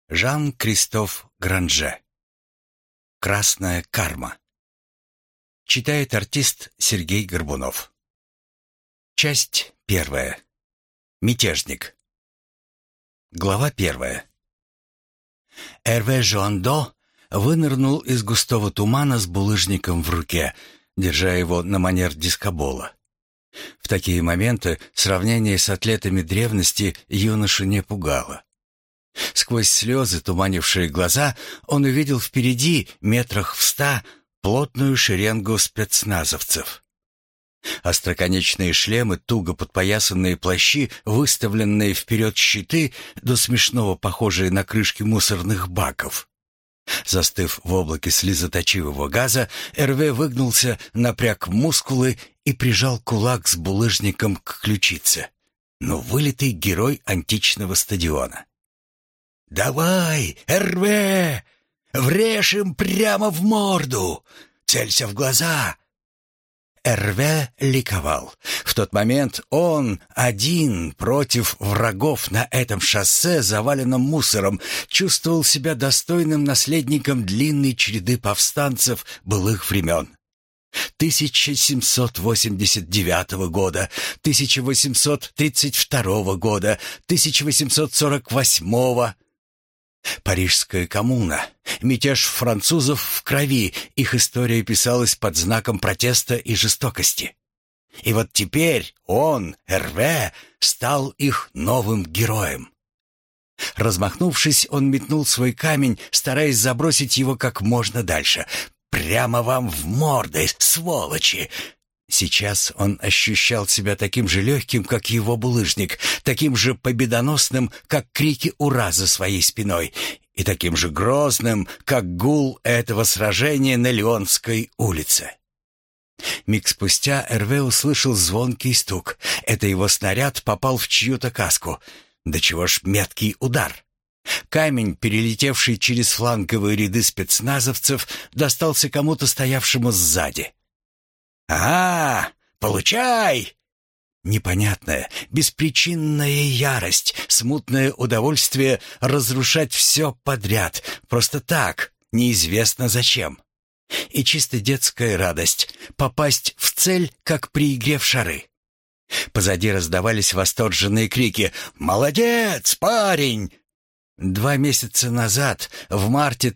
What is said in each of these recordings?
Жан-Кристоф Гранже. «Красная карма». Читает артист Сергей Горбунов. Часть первая. Мятежник. Глава первая. Эрве Жоандо вынырнул из густого тумана с булыжником в руке, держа его на манер дискобола. В такие моменты сравнение с атлетами древности юношу не пугало. Сквозь слезы, туманившие глаза, он увидел впереди, метрах в 100, плотную шеренгу спецназовцев. Остроконечные шлемы, туго подпоясанные плащи, выставленные вперед щиты, до смешного похожие на крышки мусорных баков. Застыв в облаке слезоточивого газа, Эрве выгнулся, напряг мускулы и прижал кулак с булыжником к ключице. Вылитый герой античного стадиона. «Давай, Эрве! Врежь им прямо в морду! Целься в глаза!» Эрве ликовал. В тот момент он один против врагов на этом шоссе, заваленном мусором, чувствовал себя достойным наследником длинной череды повстанцев былых времен. 1789 года, 1832 года, 1848. Парижская коммуна. Мятеж французов в крови. Их история писалась под знаком протеста и жестокости. И вот теперь он, Эрве, стал их новым героем. Размахнувшись, он метнул свой камень, стараясь забросить его как можно дальше. «Прямо вам в морды, сволочи!» Сейчас он ощущал себя таким же легким, как его булыжник, таким же победоносным, как крики «Ура!» за своей спиной, и таким же грозным, как гул этого сражения на Леонской улице. Миг спустя Эрве услышал звонкий стук. Это его снаряд попал в чью-то каску. Да чего ж меткий удар! Камень, перелетевший через фланговые ряды спецназовцев, достался кому-то, стоявшему сзади. «Ага, получай!» Непонятная, беспричинная ярость, смутное удовольствие разрушать все подряд, просто так, неизвестно зачем. И чисто детская радость — попасть в цель, как при игре в шары. Позади раздавались восторженные крики «Молодец, парень!». 2 месяца назад, в марте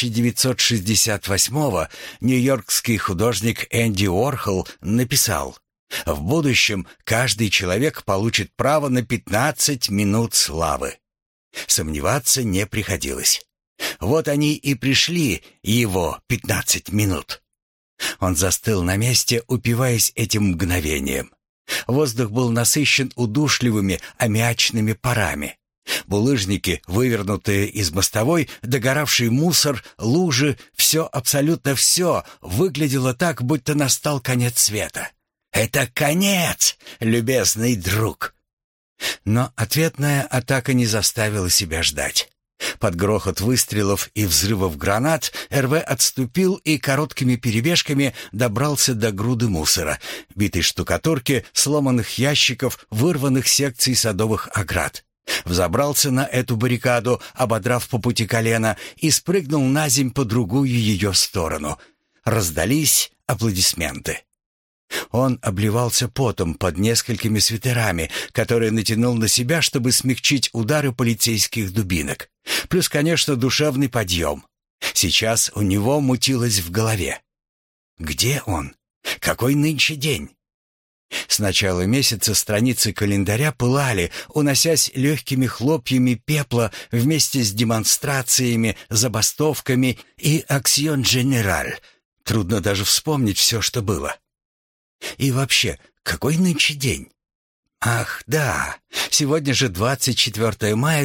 1968-го, нью-йоркский художник Энди Уорхол написал: «В будущем каждый человек получит право на 15 минут славы». Сомневаться не приходилось. Вот они и пришли, его 15 минут. Он застыл на месте, упиваясь этим мгновением. Воздух был насыщен удушливыми аммиачными парами. Булыжники, вывернутые из мостовой, догоравший мусор, лужи, абсолютно все выглядело так, будто настал конец света. «Это конец, любезный друг!» Но ответная атака не заставила себя ждать. Под грохот выстрелов и взрывов гранат Эрве отступил и короткими перебежками добрался до груды мусора, битой штукатурки, сломанных ящиков, вырванных секций садовых оград. Взобрался на эту баррикаду, ободрав по пути колено, и спрыгнул наземь по другую ее сторону. Раздались аплодисменты. Он обливался потом под несколькими свитерами, которые натянул на себя, чтобы смягчить удары полицейских дубинок. Плюс, конечно, душевный подъем. Сейчас у него мутилось в голове. Где он? Какой нынче день? С начала месяца страницы календаря пылали, уносясь легкими хлопьями пепла вместе с демонстрациями, забастовками и «Аксьон Дженераль». Трудно даже вспомнить все, что было. И вообще, какой нынче день? Ах, да, сегодня же 24 мая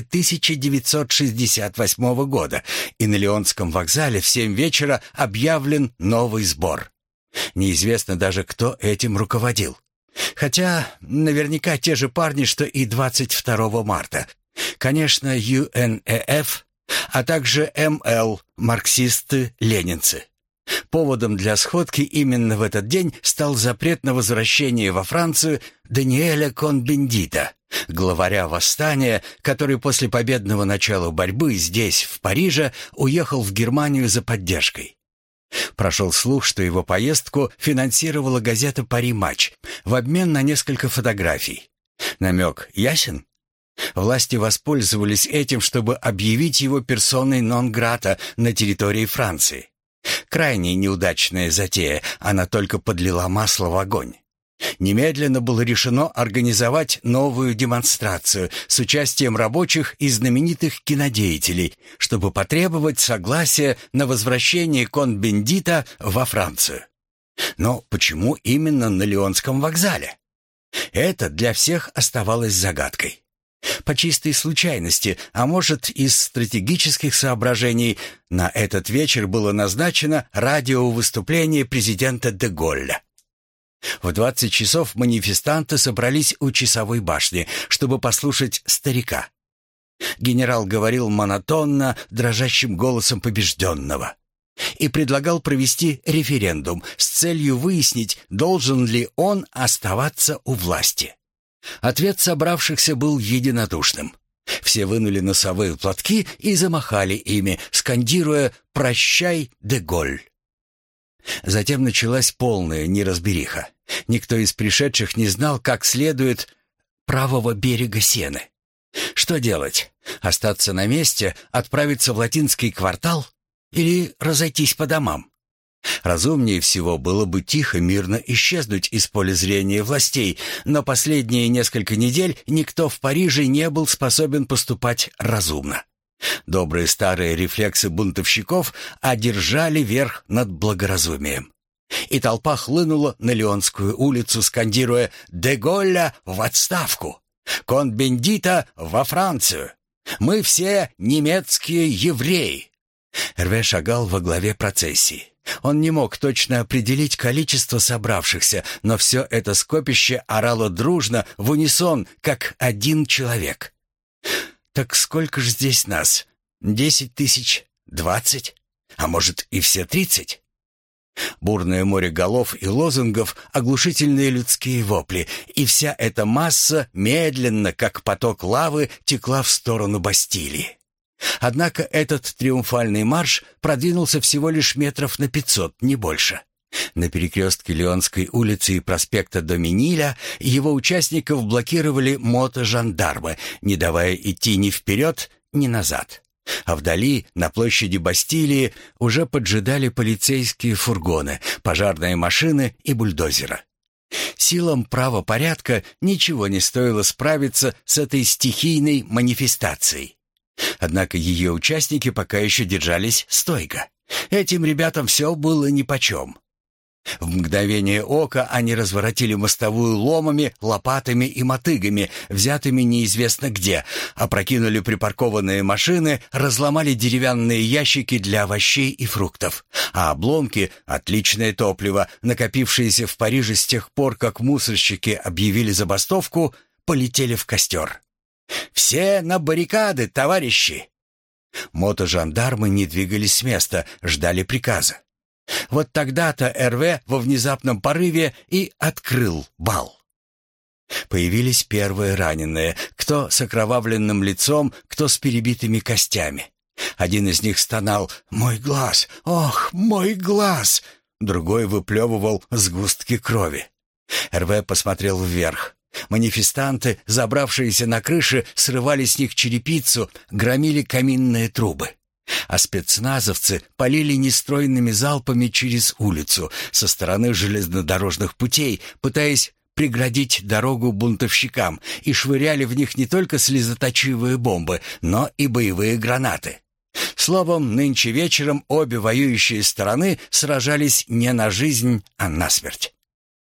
1968 года, и на Леонском вокзале в 7 вечера объявлен новый сбор. Неизвестно даже, кто этим руководил. Хотя наверняка те же парни, что и 22 марта. Конечно, ЮНЭФ, а также МЛ, марксисты-ленинцы. Поводом для сходки именно в этот день стал запрет на возвращение во Францию Даниэля Кон-Бендита, главаря восстания, который после победного начала борьбы здесь, в Париже, уехал в Германию за поддержкой. Прошел слух, что его поездку финансировала газета «Пари Матч» в обмен на несколько фотографий. Намек ясен? Власти воспользовались этим, чтобы объявить его персоной нон-грата на территории Франции. Крайне неудачная затея, она только подлила масло в огонь. Немедленно было решено организовать новую демонстрацию с участием рабочих и знаменитых кинодеятелей, чтобы потребовать согласия на возвращение Кон-Бендита во Францию. Но почему именно на Лионском вокзале? Это для всех оставалось загадкой. По чистой случайности, а может, из стратегических соображений, на этот вечер было назначено радиовыступление президента де Голля. В 20 часов манифестанты собрались у часовой башни, чтобы послушать старика. Генерал говорил монотонно, дрожащим голосом побежденного, и предлагал провести референдум с целью выяснить, должен ли он оставаться у власти. Ответ собравшихся был единодушным. Все вынули носовые платки и замахали ими, скандируя «Прощай, де Голль». Затем началась полная неразбериха. Никто из пришедших не знал, как следует правого берега Сены. Что делать? Остаться на месте, отправиться в латинский квартал или разойтись по домам? Разумнее всего было бы тихо, мирно исчезнуть из поля зрения властей, но последние несколько недель никто в Париже не был способен поступать разумно. Добрые старые рефлексы бунтовщиков одержали верх над благоразумием. И толпа хлынула на Лионскую улицу, скандируя «Де Голля в отставку! Кон-Бендита во Францию! Мы все немецкие евреи!» Эрве шагал во главе процессии. Он не мог точно определить количество собравшихся, но все это скопище орало дружно, в унисон, как один человек. «Так сколько ж здесь нас? 10 тысяч? 20? А может, и все 30?» Бурное море голов и лозунгов, оглушительные людские вопли, и вся эта масса медленно, как поток лавы, текла в сторону Бастилии. Однако этот триумфальный марш продвинулся всего лишь метров на 500, не больше. На перекрестке Лионской улицы и проспекта Доминиля его участников блокировали мотожандармы, не давая идти ни вперед, ни назад. А вдали, на площади Бастилии, уже поджидали полицейские фургоны, пожарные машины и бульдозеры. Силам правопорядка ничего не стоило справиться с этой стихийной манифестацией. Однако ее участники пока еще держались стойко. Этим ребятам все было нипочем. В мгновение ока они разворотили мостовую ломами, лопатами и мотыгами, взятыми неизвестно где, опрокинули припаркованные машины, разломали деревянные ящики для овощей и фруктов, а обломки — отличное топливо, накопившееся в Париже с тех пор, как мусорщики объявили забастовку, полетели в костер. «Все на баррикады, товарищи!» Мотожандармы не двигались с места, ждали приказа. Вот тогда-то Эрве во внезапном порыве и открыл бал. Появились первые раненые, кто с окровавленным лицом, кто с перебитыми костями. Один из них стонал «Мой глаз! Ох, мой глаз!» Другой выплевывал сгустки крови. Эрве посмотрел вверх. Манифестанты, забравшиеся на крыши, срывали с них черепицу, громили каминные трубы. А спецназовцы полили нестройными залпами через улицу со стороны железнодорожных путей, пытаясь преградить дорогу бунтовщикам, и швыряли в них не только слезоточивые бомбы, но и боевые гранаты. Словом, нынче вечером обе воюющие стороны сражались не на жизнь, а на смерть.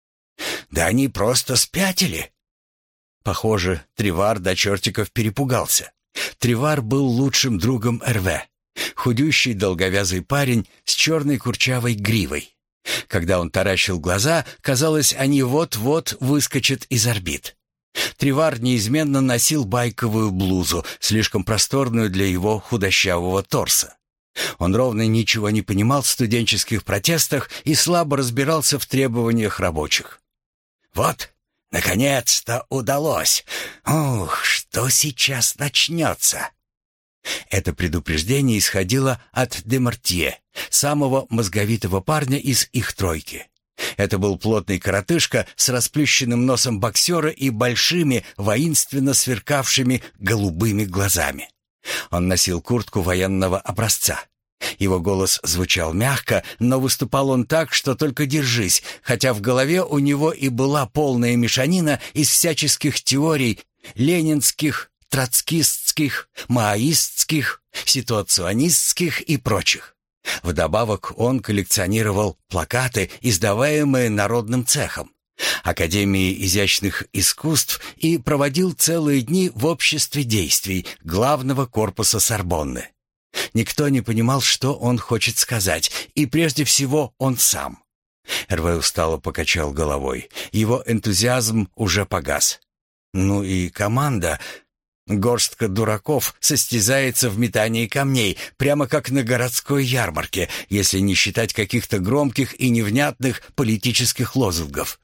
«Да они просто спятили!» Похоже, Тревар до чертиков перепугался. Тревар был лучшим другом Эрве. Худющий долговязый парень с черной курчавой гривой. Когда он таращил глаза, казалось, они вот-вот выскочат из орбит. Тревар неизменно носил байковую блузу, слишком просторную для его худощавого торса. Он ровно ничего не понимал в студенческих протестах и слабо разбирался в требованиях рабочих. «Вот, наконец-то удалось! Ух, что сейчас начнется!» Это предупреждение исходило от Демартье, самого мозговитого парня из их тройки. Это был плотный коротышка с расплющенным носом боксера и большими, воинственно сверкавшими голубыми глазами. Он носил куртку военного образца. Его голос звучал мягко, но выступал он так, что только держись, хотя в голове у него и была полная мешанина из всяческих теорий ленинских, троцкистских, маоистских, ситуационистских и прочих. Вдобавок он коллекционировал плакаты, издаваемые народным цехом, Академией изящных искусств, и проводил целые дни в обществе действий главного корпуса Сорбонны. Никто не понимал, что он хочет сказать, и прежде всего он сам. Эрве устало покачал головой. Его энтузиазм уже погас. Ну и команда... Горстка дураков состязается в метании камней, прямо как на городской ярмарке, если не считать каких-то громких и невнятных политических лозунгов.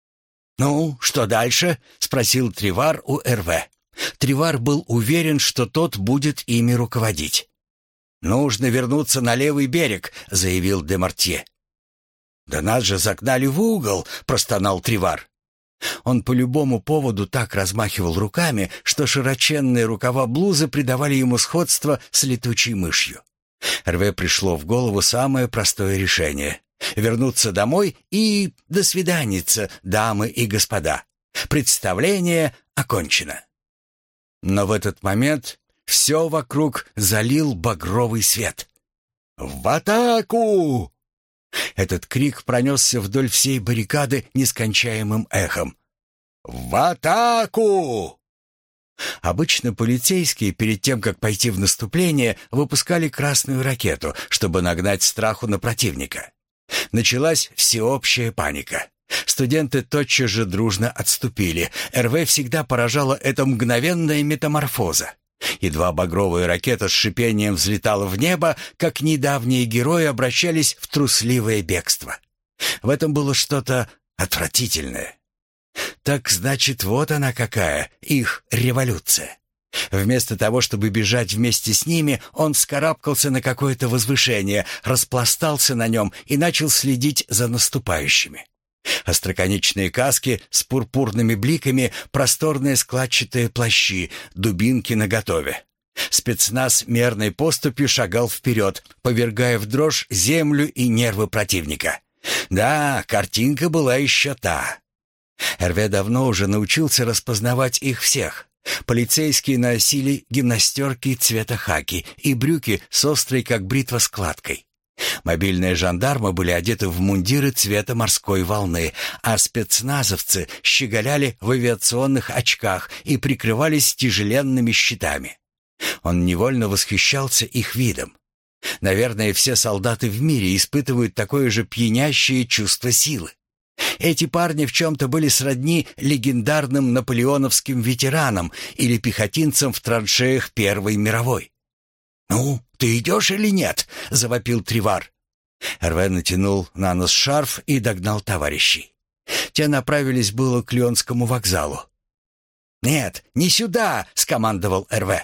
«Ну, что дальше?» — спросил Тривар у Эрве. Тривар был уверен, что тот будет ими руководить. «Нужно вернуться на левый берег», — заявил Демартье. «Да нас же загнали в угол», — простонал Тривар. Он по любому поводу так размахивал руками, что широченные рукава блузы придавали ему сходство с летучей мышью. Эрве пришло в голову самое простое решение — вернуться домой и до свиданица, дамы и господа. Представление окончено. Но в этот момент все вокруг залил багровый свет. «В атаку!» Этот крик пронесся вдоль всей баррикады нескончаемым эхом. «В атаку!» Обычно полицейские перед тем, как пойти в наступление, выпускали красную ракету, чтобы нагнать страху на противника. Началась всеобщая паника. Студенты тотчас же дружно отступили. РВ всегда поражала эта мгновенная метаморфоза. Едва багровая ракета с шипением взлетала в небо, как недавние герои обращались в трусливое бегство. В этом было что-то отвратительное. Так значит, вот она какая, их революция. Вместо того, чтобы бежать вместе с ними, он вскарабкался на какое-то возвышение, распластался на нем и начал следить за наступающими. Остроконечные каски с пурпурными бликами, просторные складчатые плащи, дубинки наготове. Спецназ мерной поступью шагал вперед, повергая в дрожь землю и нервы противника. Да, картинка была еще та. Эрве давно уже научился распознавать их всех. Полицейские носили гимнастерки цвета хаки и брюки с острой, как бритва, складкой. Мобильные жандармы были одеты в мундиры цвета морской волны, а спецназовцы щеголяли в авиационных очках и прикрывались тяжеленными щитами. Он невольно восхищался их видом. Наверное, все солдаты в мире испытывают такое же пьянящее чувство силы. Эти парни в чем-то были сродни легендарным наполеоновским ветеранам или пехотинцам в траншеях Первой мировой. «Ну, ты идешь или нет?» — завопил Тривар. Эрве натянул на нос шарф и догнал товарищей. Те направились было к Лионскому вокзалу. «Нет, не сюда!» — скомандовал Эрве.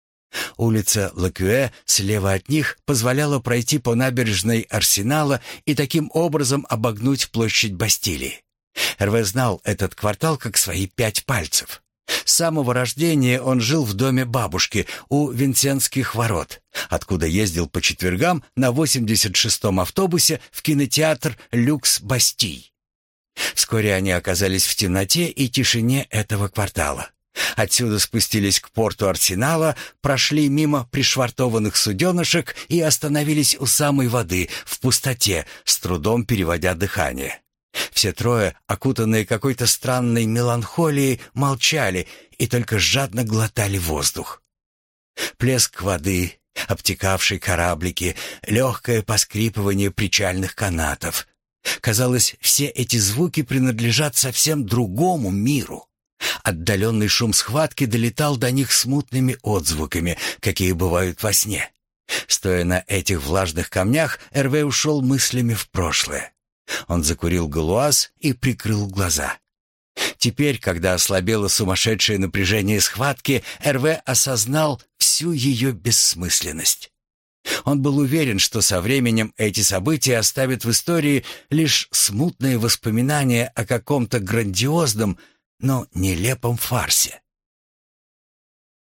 Улица Лакюэ слева от них позволяла пройти по набережной Арсенала и таким образом обогнуть площадь Бастилии. Эрве знал этот квартал как свои 5 пальцев. С самого рождения он жил в доме бабушки у Винсентских ворот, откуда ездил по четвергам на 86-м автобусе в кинотеатр «Люкс Бастиль». Вскоре они оказались в темноте и тишине этого квартала. Отсюда спустились к порту Арсенала, прошли мимо пришвартованных суденышек и остановились у самой воды, в пустоте, с трудом переводя дыхание. Все трое, окутанные какой-то странной меланхолией, молчали и только жадно глотали воздух. Плеск воды, обтекавшей кораблики, легкое поскрипывание причальных канатов. Казалось, все эти звуки принадлежат совсем другому миру. Отдаленный шум схватки долетал до них смутными отзвуками, какие бывают во сне. Стоя на этих влажных камнях, Эрве ушел мыслями в прошлое. Он закурил галуаз и прикрыл глаза. Теперь, когда ослабело сумасшедшее напряжение схватки, Эрве осознал всю ее бессмысленность. Он был уверен, что со временем эти события оставят в истории лишь смутные воспоминания о каком-то грандиозном, но нелепом фарсе.